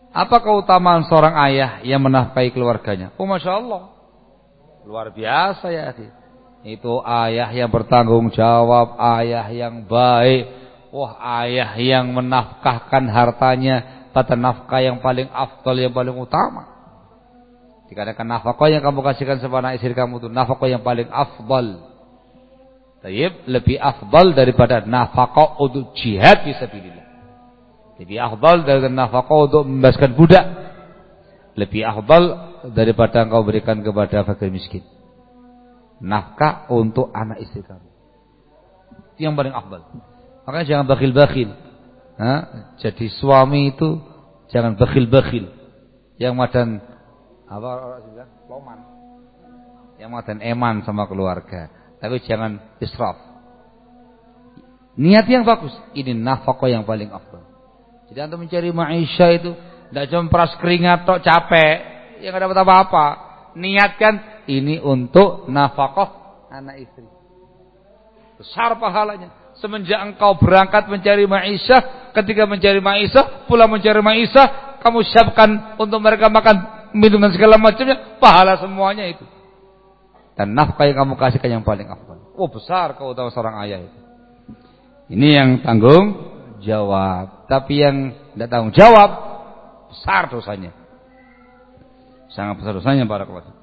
Apa keutamaan seorang ayah yang menafkahi keluarganya? Oh, Masya Allah, luar biasa ya. Itu ayah yang bertanggung jawab, ayah yang baik. Wah, ayah yang menafkahkan hartanya pada nafkah yang paling afdal, yang paling utama. Dikatakan nafkah yang kamu kasihkan kepada istri kamu itu nafkah yang paling afdal. Tayyib, lebih afdal daripada nafkah untuk jihad fisabilillah. Lebih afdal dari nafkah untuk membebaskan budak. Lebih afdal daripada engkau berikan kepada fakir miskin. Nafkah untuk anak istri kamu. Itu yang paling afdal. Makanya jangan bakhil-bakhil. Jadi suami itu jangan bakhil-bakhil. Yang madan apa orang bilang? Loman. Yang madan eman sama keluarga. Tapi jangan israf. Niat yang bagus. Ini nafkah yang paling afdal. Jadi antum mencari maisha itu tidak cuma peras keringat tok capek, yang enggak dapat apa-apa. Niatkan ini untuk nafkah anak istri. Besar pahalanya. Semenjak engkau berangkat mencari maisha, ketika mencari maisha, pulang mencari maisha, kamu siapkan untuk mereka makan, minum dan segala macamnya, pahala semuanya itu. Dan nafkah yang kamu kasihkan yang paling afdal. Oh, besar keutamaan seorang ayah itu. Ini yang tanggung jawab. Tapi yang tidak tanggung jawab besar dosanya. Sangat besar dosanya para keluarga.